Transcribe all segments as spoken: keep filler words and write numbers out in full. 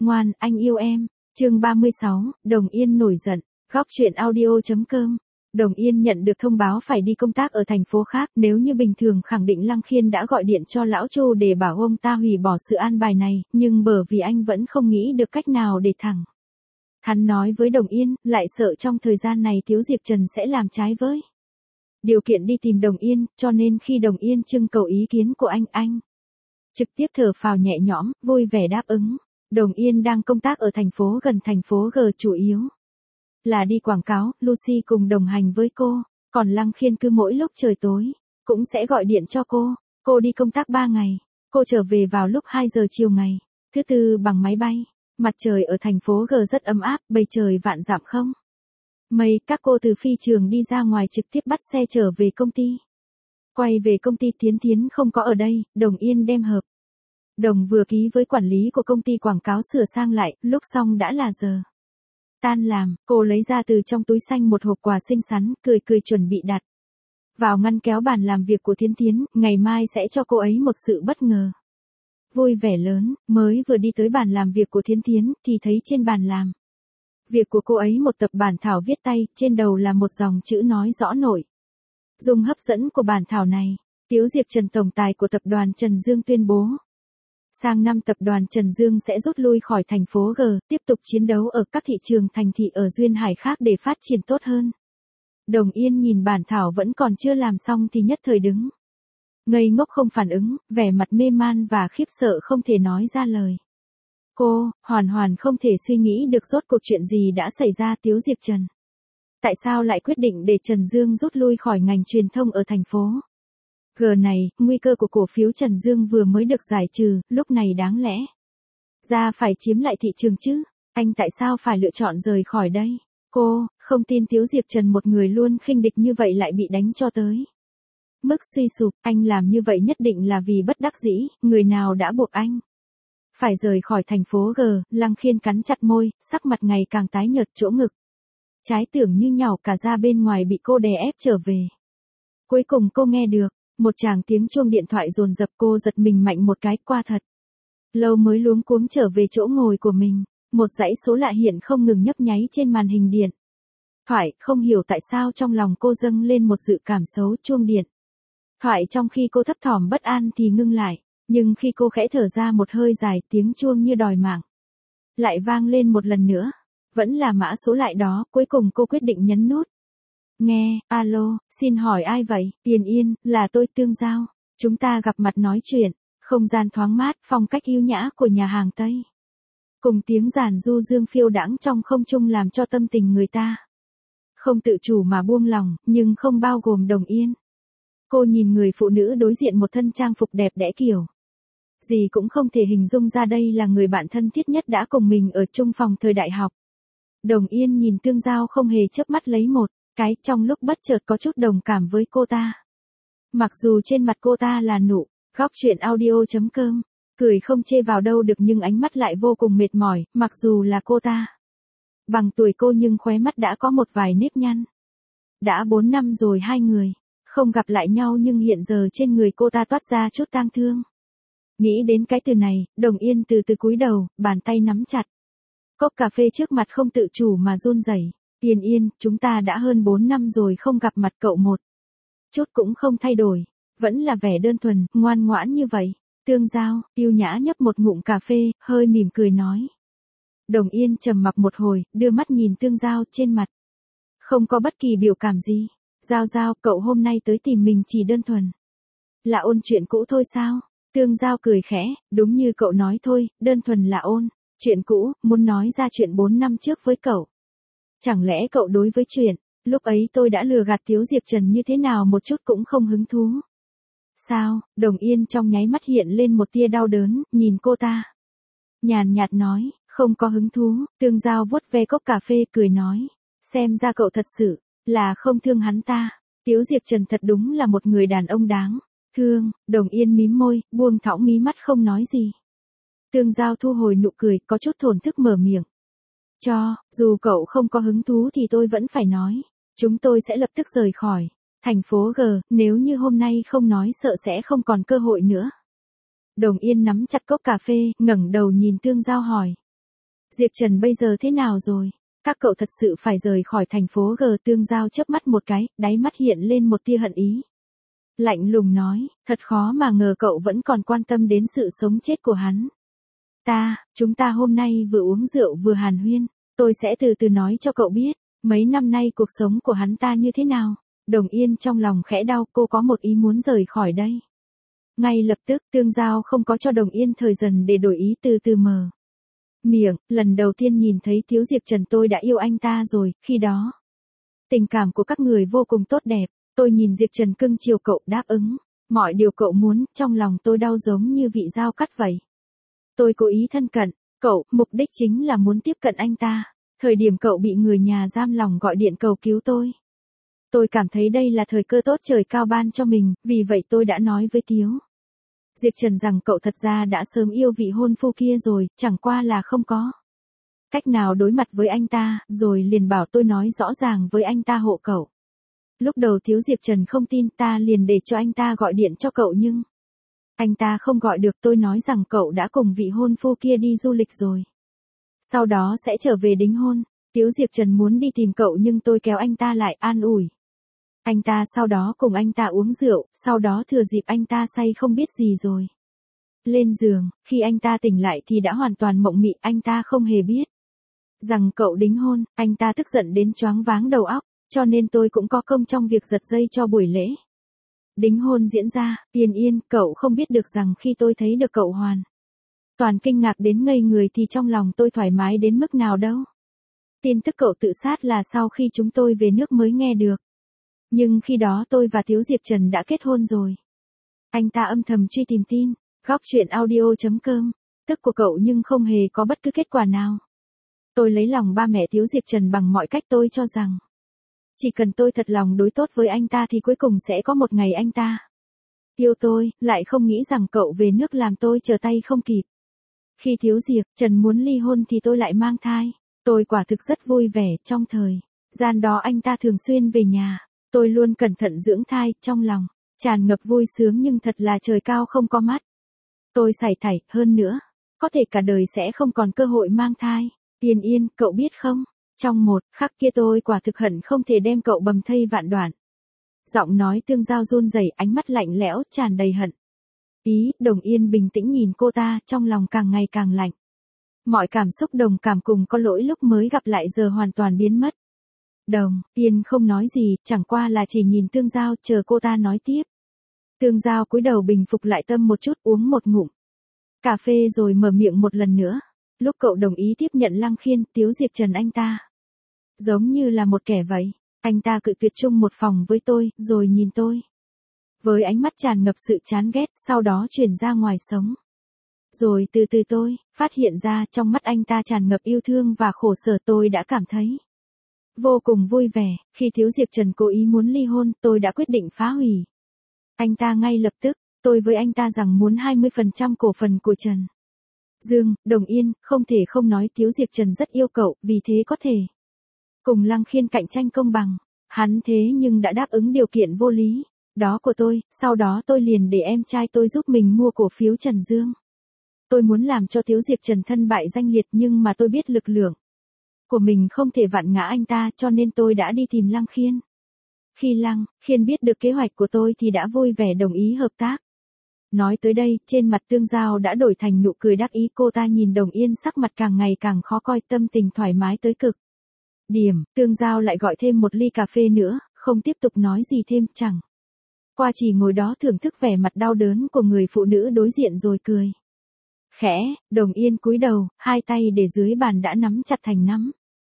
Ngoan, anh yêu em. Chương ba mươi sáu, Đồng Yên nổi giận. Góc truyện audio.com. Đồng Yên nhận được thông báo phải đi công tác ở thành phố khác, nếu như bình thường khẳng định Lăng Khiên đã gọi điện cho lão Chu để bảo ông ta hủy bỏ sự an bài này, nhưng bởi vì anh vẫn không nghĩ được cách nào để thẳng thắn nói với Đồng Yên, lại sợ trong thời gian này Tiếu Diệp Trần sẽ làm trái với điều kiện đi tìm Đồng Yên, cho nên khi Đồng Yên trưng cầu ý kiến của anh, anh trực tiếp thở phào nhẹ nhõm, vui vẻ đáp ứng. Đồng Yên đang công tác ở thành phố gần thành phố G, chủ yếu là đi quảng cáo, Lucy cùng đồng hành với cô, còn Lăng Khiên cứ mỗi lúc trời tối cũng sẽ gọi điện cho cô. Cô đi công tác ba ngày, cô trở về vào lúc hai giờ chiều ngày thứ tư bằng máy bay. Mặt trời ở thành phố G rất ấm áp, bầu trời vạn dặm không mây. Các cô từ phi trường đi ra ngoài trực tiếp bắt xe trở về công ty. Quay về công ty, Tiến Tiến không có ở đây, Đồng Yên đem hợp đồng vừa ký với quản lý của công ty quảng cáo sửa sang lại, lúc xong đã là giờ tan làm. Cô lấy ra từ trong túi xanh một hộp quà xinh xắn, cười cười chuẩn bị đặt vào ngăn kéo bàn làm việc của Tiến Tiến, ngày mai sẽ cho cô ấy một sự bất ngờ. Vui vẻ lớn, mới vừa đi tới bàn làm việc của Tiến Tiến, thì thấy trên bàn làm việc của cô ấy một tập bản thảo viết tay, trên đầu là một dòng chữ nói rõ nội dung hấp dẫn của bản thảo này. Tiếu Diệp Trần, tổng tài của tập đoàn Trần Dương tuyên bố, sang năm tập đoàn Trần Dương sẽ rút lui khỏi thành phố G, tiếp tục chiến đấu ở các thị trường thành thị ở duyên hải khác để phát triển tốt hơn. Đồng Yên nhìn bản thảo vẫn còn chưa làm xong thì nhất thời đứng ngây ngốc không phản ứng, vẻ mặt mê man và khiếp sợ không thể nói ra lời. Cô, hoàn hoàn không thể suy nghĩ được rốt cuộc chuyện gì đã xảy ra. Tiếu Diệp Trần tại sao lại quyết định để Trần Dương rút lui khỏi ngành truyền thông ở thành phố G này? Nguy cơ của cổ phiếu Trần Dương vừa mới được giải trừ, lúc này đáng lẽ ra phải chiếm lại thị trường chứ. Anh tại sao phải lựa chọn rời khỏi đây? Cô không tin Tiếu Diệp Trần, một người luôn khinh địch như vậy, lại bị đánh cho tới mức suy sụp. Anh làm như vậy nhất định là vì bất đắc dĩ, người nào đã buộc anh phải rời khỏi thành phố G? Lăng Khiên cắn chặt môi, sắc mặt ngày càng tái nhợt, chỗ ngực trái tưởng như nhàu cả ra bên ngoài bị cô đè ép trở về. Cuối cùng cô nghe được một tràng tiếng chuông điện thoại dồn dập, cô giật mình mạnh một cái, qua thật lâu mới luống cuống trở về chỗ ngồi của mình. Một dãy số lạ hiện không ngừng nhấp nháy trên màn hình điện thoại, không hiểu tại sao trong lòng cô dâng lên một dự cảm xấu. Chuông điện thoại trong khi cô thấp thỏm bất an thì ngưng lại, nhưng khi cô khẽ thở ra một hơi dài, tiếng chuông như đòi mạng lại vang lên một lần nữa. Vẫn là mã số lại đó, cuối cùng cô quyết định nhấn nút nghe. Alo, xin hỏi ai vậy? Yên Yên, là tôi, Tương Giao. Chúng ta gặp mặt nói chuyện. Không gian thoáng mát, phong cách yêu nhã của nhà hàng Tây cùng tiếng giàn du dương phiêu đãng trong không trung làm cho tâm tình người ta không tự chủ mà buông lòng, nhưng không bao gồm Đồng Yên. Cô nhìn người phụ nữ đối diện, một thân trang phục đẹp đẽ kiểu gì cũng không thể hình dung ra đây là người bạn thân thiết nhất đã cùng mình ở chung phòng thời đại học. Đồng Yên nhìn Tương Giao không hề chớp mắt lấy một cái, trong lúc bất chợt có chút đồng cảm với cô ta. Mặc dù trên mặt cô ta là nụ góc truyện audio.com, cười không chê vào đâu được, nhưng ánh mắt lại vô cùng mệt mỏi. Mặc dù là cô ta bằng tuổi cô nhưng khóe mắt đã có một vài nếp nhăn. Đã bốn năm rồi hai người không gặp lại nhau, nhưng hiện giờ trên người cô ta toát ra chút tang thương. Nghĩ đến cái từ này, Đồng Yên từ từ cúi đầu, bàn tay nắm chặt cốc cà phê trước mặt không tự chủ mà run rẩy. Yên Yên, chúng ta đã hơn bốn năm rồi không gặp mặt, cậu một chút cũng không thay đổi, vẫn là vẻ đơn thuần, ngoan ngoãn như vậy. Tương Giao yêu nhã nhấp một ngụm cà phê, hơi mỉm cười nói. Đồng Yên trầm mặc một hồi, đưa mắt nhìn Tương Giao, trên mặt không có bất kỳ biểu cảm gì. Giao Giao, cậu hôm nay tới tìm mình chỉ đơn thuần là ôn chuyện cũ thôi sao? Tương Giao cười khẽ, đúng như cậu nói thôi, đơn thuần là ôn chuyện cũ, muốn nói ra chuyện bốn năm trước với cậu. Chẳng lẽ cậu đối với chuyện lúc ấy tôi đã lừa gạt Tiếu Diệp Trần như thế nào một chút cũng không hứng thú sao? Đồng Yên trong nháy mắt hiện lên một tia đau đớn, nhìn cô ta nhàn nhạt nói, không có hứng thú. Tương Giao vuốt ve cốc cà phê, cười nói, xem ra cậu thật sự là không thương hắn ta. Tiếu Diệp Trần thật đúng là một người đàn ông đáng thương. Đồng Yên mím môi, buông thõng mí mắt không nói gì. Tương Giao thu hồi nụ cười, có chút thổn thức mở miệng. Cho, dù cậu không có hứng thú thì tôi vẫn phải nói. Chúng tôi sẽ lập tức rời khỏi thành phố G, nếu như hôm nay không nói sợ sẽ không còn cơ hội nữa. Đồng Yên nắm chặt cốc cà phê, ngẩng đầu nhìn Tương Giao hỏi. Diệp Trần bây giờ thế nào rồi? Các cậu thật sự phải rời khỏi thành phố G. Tương Giao chớp mắt một cái, đáy mắt hiện lên một tia hận ý. Lạnh lùng nói, thật khó mà ngờ cậu vẫn còn quan tâm đến sự sống chết của hắn. Ta, chúng ta hôm nay vừa uống rượu vừa hàn huyên, tôi sẽ từ từ nói cho cậu biết, mấy năm nay cuộc sống của hắn ta như thế nào. Đồng Yên trong lòng khẽ đau, cô có một ý muốn rời khỏi đây. Ngay lập tức, Tương Giao không có cho Đồng Yên thời gian để đổi ý, từ từ mở miệng, lần đầu tiên nhìn thấy Thiếu Diệp Trần tôi đã yêu anh ta rồi, khi đó. Tình cảm của các người vô cùng tốt đẹp, tôi nhìn Diệp Trần cưng chiều cậu, đáp ứng, mọi điều cậu muốn, trong lòng tôi đau giống như vị dao cắt vậy. Tôi cố ý thân cận, cậu, mục đích chính là muốn tiếp cận anh ta, thời điểm cậu bị người nhà giam lòng gọi điện cầu cứu tôi. Tôi cảm thấy đây là thời cơ tốt trời cao ban cho mình, vì vậy tôi đã nói với Tiếu Diệp Trần rằng cậu thật ra đã sớm yêu vị hôn phu kia rồi, chẳng qua là không có cách nào đối mặt với anh ta, rồi liền bảo tôi nói rõ ràng với anh ta hộ cậu. Lúc đầu Tiếu Diệp Trần không tin, ta liền để cho anh ta gọi điện cho cậu nhưng anh ta không gọi được. Tôi nói rằng cậu đã cùng vị hôn phu kia đi du lịch rồi, sau đó sẽ trở về đính hôn. Tiếu Diệp Trần muốn đi tìm cậu nhưng tôi kéo anh ta lại, an ủi anh ta, sau đó cùng anh ta uống rượu, sau đó thừa dịp anh ta say không biết gì rồi lên giường, khi anh ta tỉnh lại thì đã hoàn toàn mộng mị, anh ta không hề biết rằng cậu đính hôn. Anh ta tức giận đến choáng váng đầu óc, cho nên tôi cũng có công trong việc giật dây cho buổi lễ đính hôn diễn ra. Yên Yên, cậu không biết được rằng khi tôi thấy được cậu hoàn toàn kinh ngạc đến ngây người thì trong lòng tôi thoải mái đến mức nào đâu. Tin tức cậu tự sát là sau khi chúng tôi về nước mới nghe được. Nhưng khi đó tôi và Tiếu Diệp Trần đã kết hôn rồi. Anh ta âm thầm truy tìm tin, góc truyện audio chấm com, tức của cậu nhưng không hề có bất cứ kết quả nào. Tôi lấy lòng ba mẹ Tiếu Diệp Trần bằng mọi cách, tôi cho rằng chỉ cần tôi thật lòng đối tốt với anh ta thì cuối cùng sẽ có một ngày anh ta yêu tôi, lại không nghĩ rằng cậu về nước làm tôi trở tay không kịp. Khi Tiếu Diệp Trần muốn ly hôn thì tôi lại mang thai. Tôi quả thực rất vui vẻ, trong thời gian đó anh ta thường xuyên về nhà. Tôi luôn cẩn thận dưỡng thai, trong lòng tràn ngập vui sướng, nhưng thật là trời cao không có mắt. Tôi sảy thảy, hơn nữa, có thể cả đời sẽ không còn cơ hội mang thai. Yên Yên, cậu biết không, trong một khắc kia tôi quả thực hận không thể đem cậu bầm thây vạn đoạn. Giọng nói Tương Giao run rẩy, ánh mắt lạnh lẽo, tràn đầy hận ý. Đồng Yên bình tĩnh nhìn cô ta, trong lòng càng ngày càng lạnh. Mọi cảm xúc đồng cảm cùng có lỗi lúc mới gặp lại giờ hoàn toàn biến mất. Đồng Yên không nói gì, chẳng qua là chỉ nhìn Tương Giao, chờ cô ta nói tiếp. Tương Giao cúi đầu bình phục lại tâm một chút, uống một ngụm cà phê rồi mở miệng một lần nữa. Lúc cậu đồng ý tiếp nhận Lăng Khiên, Tiếu Diệp Trần anh ta giống như là một kẻ vậy. Anh ta cự tuyệt chung một phòng với tôi, rồi nhìn tôi với ánh mắt tràn ngập sự chán ghét, sau đó chuyển ra ngoài sống. Rồi từ từ tôi phát hiện ra trong mắt anh ta tràn ngập yêu thương và khổ sở. Tôi đã cảm thấy vô cùng vui vẻ. Khi Tiếu Diệp Trần cố ý muốn ly hôn, tôi đã quyết định phá hủy anh ta ngay lập tức. Tôi với anh ta rằng muốn hai mươi phần trăm cổ phần của Trần Dương. Đồng Yên, không thể không nói Tiếu Diệp Trần rất yêu cậu, vì thế có thể cùng Lăng Khiên cạnh tranh công bằng. Hắn thế nhưng đã đáp ứng điều kiện vô lý đó của tôi. Sau đó tôi liền để em trai tôi giúp mình mua cổ phiếu Trần Dương. Tôi muốn làm cho Tiếu Diệp Trần thân bại danh liệt, nhưng mà tôi biết lực lượng của mình không thể vặn ngã anh ta, cho nên tôi đã đi tìm Lăng Khiên. Khi Lăng Khiên biết được kế hoạch của tôi thì đã vui vẻ đồng ý hợp tác. Nói tới đây, trên mặt Tương Giao đã đổi thành nụ cười đắc ý. Cô ta nhìn Đồng Yên sắc mặt càng ngày càng khó coi, tâm tình thoải mái tới cực điểm. Tương Giao lại gọi thêm một ly cà phê nữa, không tiếp tục nói gì thêm, chẳng qua chỉ ngồi đó thưởng thức vẻ mặt đau đớn của người phụ nữ đối diện rồi cười khẽ. Đồng Yên cúi đầu, hai tay để dưới bàn đã nắm chặt thành nắm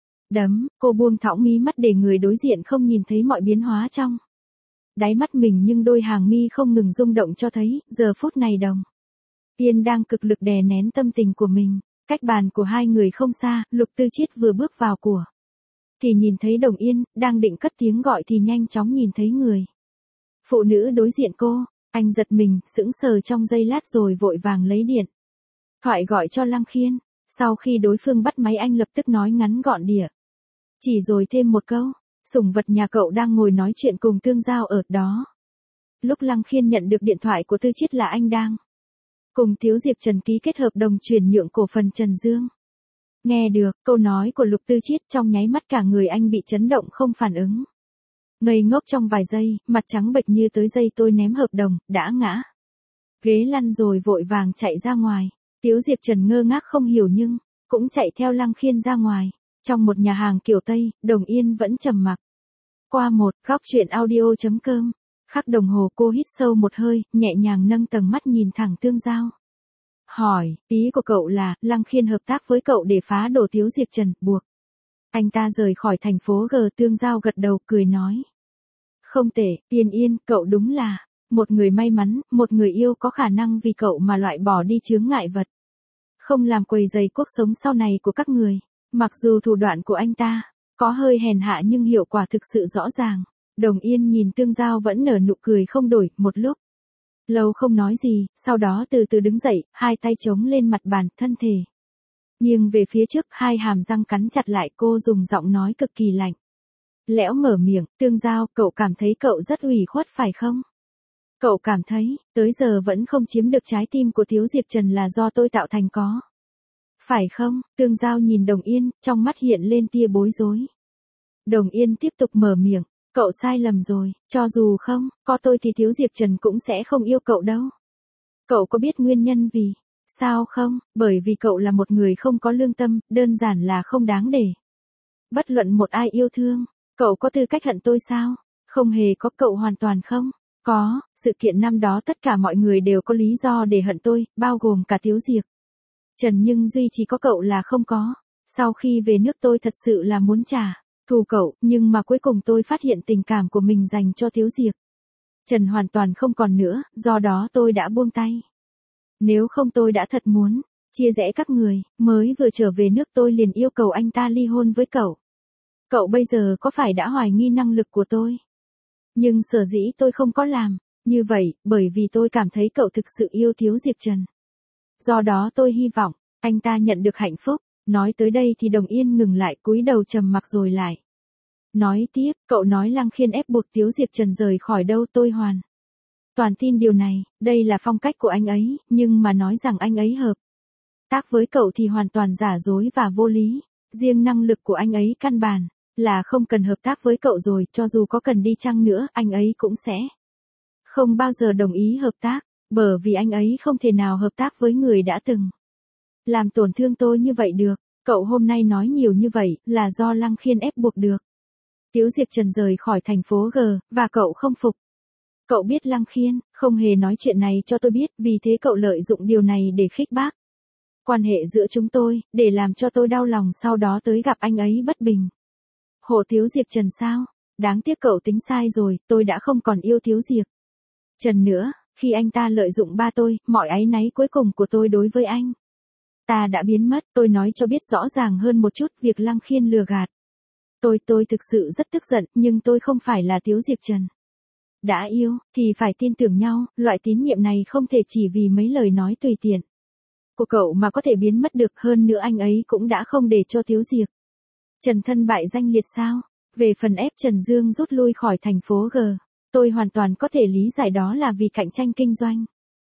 đấm. Cô buông thõng mí mắt để người đối diện không nhìn thấy mọi biến hóa trong đáy mắt mình, nhưng đôi hàng mi không ngừng rung động cho thấy, giờ phút này Đồng Yên đang cực lực đè nén tâm tình của mình. Cách bàn của hai người không xa, Lục Tư Chiết vừa bước vào của thì nhìn thấy Đồng Yên, đang định cất tiếng gọi thì nhanh chóng nhìn thấy người phụ nữ đối diện cô. Anh giật mình, sững sờ trong giây lát rồi vội vàng lấy điện thoại gọi cho Lăng Khiên. Sau khi đối phương bắt máy, anh lập tức nói ngắn gọn địa chỉ rồi thêm một câu, sủng vật nhà cậu đang ngồi nói chuyện cùng Tương Giao ở đó. Lúc Lăng Khiên nhận được điện thoại của Tư Chiết là anh đang cùng Tiếu Diệp Trần ký kết hợp đồng chuyển nhượng cổ phần Trần Dương. Nghe được câu nói của Lục Tư Chiết, trong nháy mắt cả người anh bị chấn động không phản ứng. Ngây ngốc trong vài giây, mặt trắng bệch như tới giây tôi ném hợp đồng, đã ngã. Ghế lăn rồi vội vàng chạy ra ngoài. Tiếu Diệp Trần ngơ ngác không hiểu nhưng, cũng chạy theo Lăng Khiên ra ngoài. Trong một nhà hàng kiểu Tây, Đồng Yên vẫn trầm mặc. Qua một, góc truyện audio.com. Khắc đồng hồ cô hít sâu một hơi, nhẹ nhàng nâng tầm mắt nhìn thẳng Tương Giao. Hỏi, ý của cậu là, Lăng Khiên hợp tác với cậu để phá đổ Tiếu Diệp Trần, buộc anh ta rời khỏi thành phố G. Tương Giao gật đầu cười nói. Không tệ, Tiên Yên, cậu đúng là một người may mắn, một người yêu có khả năng vì cậu mà loại bỏ đi chướng ngại vật. Không làm quấy rầy cuộc sống sau này của các người. Mặc dù thủ đoạn của anh ta có hơi hèn hạ nhưng hiệu quả thực sự rõ ràng. Đồng Yên nhìn Tương Giao vẫn nở nụ cười không đổi, một lúc lâu không nói gì, sau đó từ từ đứng dậy, hai tay chống lên mặt bàn, thân thể nghiêng về phía trước, hai hàm răng cắn chặt lại. Cô dùng giọng nói cực kỳ lạnh lẽo mở miệng, Tương Giao, cậu cảm thấy cậu rất ủy khuất phải không? Cậu cảm thấy, tới giờ vẫn không chiếm được trái tim của Tiếu Diệp Trần là do tôi tạo thành có phải không? Tương Giao nhìn Đồng Yên, trong mắt hiện lên tia bối rối. Đồng Yên tiếp tục mở miệng, cậu sai lầm rồi, cho dù không có tôi thì Tiếu Diệp Trần cũng sẽ không yêu cậu đâu. Cậu có biết nguyên nhân vì sao không? Bởi vì cậu là một người không có lương tâm, đơn giản là không đáng để bất luận một ai yêu thương. Cậu có tư cách hận tôi sao? Không hề có, cậu hoàn toàn không có. Sự kiện năm đó tất cả mọi người đều có lý do để hận tôi, bao gồm cả Tiếu Diệp Trần, nhưng duy chỉ có cậu là không có. Sau khi về nước tôi thật sự là muốn trả thù cậu, nhưng mà cuối cùng tôi phát hiện tình cảm của mình dành cho Tiếu Diệp Trần hoàn toàn không còn nữa, do đó tôi đã buông tay. Nếu không tôi đã thật muốn chia rẽ các người, mới vừa trở về nước tôi liền yêu cầu anh ta ly hôn với cậu. Cậu bây giờ có phải đã hoài nghi năng lực của tôi? Nhưng sở dĩ tôi không có làm như vậy, bởi vì tôi cảm thấy cậu thực sự yêu Tiếu Diệp Trần. Do đó tôi hy vọng anh ta nhận được hạnh phúc. Nói tới đây thì Đồng Yên ngừng lại, cúi đầu trầm mặc rồi lại nói tiếp, cậu nói Lăng Khiên ép buộc Tiếu Diệp Trần rời khỏi đâu, tôi hoàn toàn tin điều này, đây là phong cách của anh ấy, nhưng mà nói rằng anh ấy hợp tác với cậu thì hoàn toàn giả dối và vô lý. Riêng năng lực của anh ấy căn bản là không cần hợp tác với cậu rồi, cho dù có cần đi chăng nữa, anh ấy cũng sẽ không bao giờ đồng ý hợp tác, bởi vì anh ấy không thể nào hợp tác với người đã từng làm tổn thương tôi như vậy được. Cậu hôm nay nói nhiều như vậy, là do Lăng Khiên ép buộc được Tiếu Diệp Trần rời khỏi thành phố G, và cậu không phục. Cậu biết Lăng Khiên không hề nói chuyện này cho tôi biết, vì thế cậu lợi dụng điều này để khích bác quan hệ giữa chúng tôi, để làm cho tôi đau lòng, sau đó tới gặp anh ấy bất bình. Hộ Tiếu Diệp Trần sao? Đáng tiếc cậu tính sai rồi, tôi đã không còn yêu Tiếu Diệp Trần nữa. Khi anh ta lợi dụng ba tôi, mọi áy náy cuối cùng của tôi đối với anh ta đã biến mất. Tôi nói cho biết rõ ràng hơn một chút, việc Lăng Khiên lừa gạt tôi, tôi thực sự rất tức giận, nhưng tôi không phải là Tiếu Diệp Trần. Đã yêu, thì phải tin tưởng nhau, loại tín nhiệm này không thể chỉ vì mấy lời nói tùy tiện của cậu mà có thể biến mất được. Hơn nữa anh ấy cũng đã không để cho Tiếu Diệp Trần thân bại danh liệt sao? Về phần ép Trần Dương rút lui khỏi thành phố G, tôi hoàn toàn có thể lý giải đó là vì cạnh tranh kinh doanh.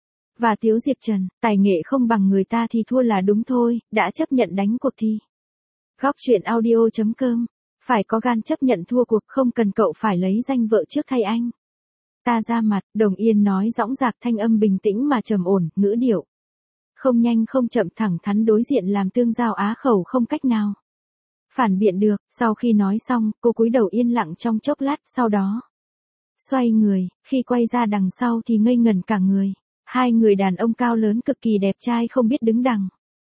Và Tiếu Diệp Trần, tài nghệ không bằng người ta thì thua là đúng thôi, đã chấp nhận đánh cuộc thì góc truyện audio.com. Phải có gan chấp nhận thua cuộc, không cần cậu phải lấy danh vợ trước thay anh ta ra mặt. Đồng Yên nói dõng dạc, thanh âm bình tĩnh mà trầm ổn, ngữ điệu không nhanh không chậm, thẳng thắn đối diện, làm Tương Giao á khẩu không cách nào phản biện được. Sau khi nói xong, cô cúi đầu yên lặng trong chốc lát, sau đó xoay người, khi quay ra đằng sau thì ngây ngẩn cả người. Hai người đàn ông cao lớn cực kỳ đẹp trai không biết đứng đằng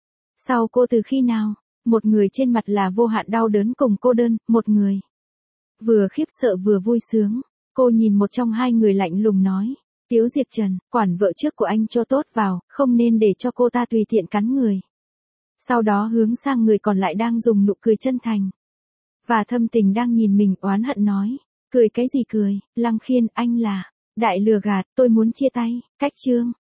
sau cô từ khi nào. Một người trên mặt là vô hạn đau đớn cùng cô đơn, một người vừa khiếp sợ vừa vui sướng. Cô nhìn một trong hai người lạnh lùng nói, Tiếu Diệp Trần, quản vợ trước của anh cho tốt vào, không nên để cho cô ta tùy tiện cắn người. Sau đó hướng sang người còn lại đang dùng nụ cười chân thành và thâm tình đang nhìn mình, oán hận nói, cười cái gì cười, Lăng Khiên, anh là đại lừa gạt, tôi muốn chia tay. Cách chương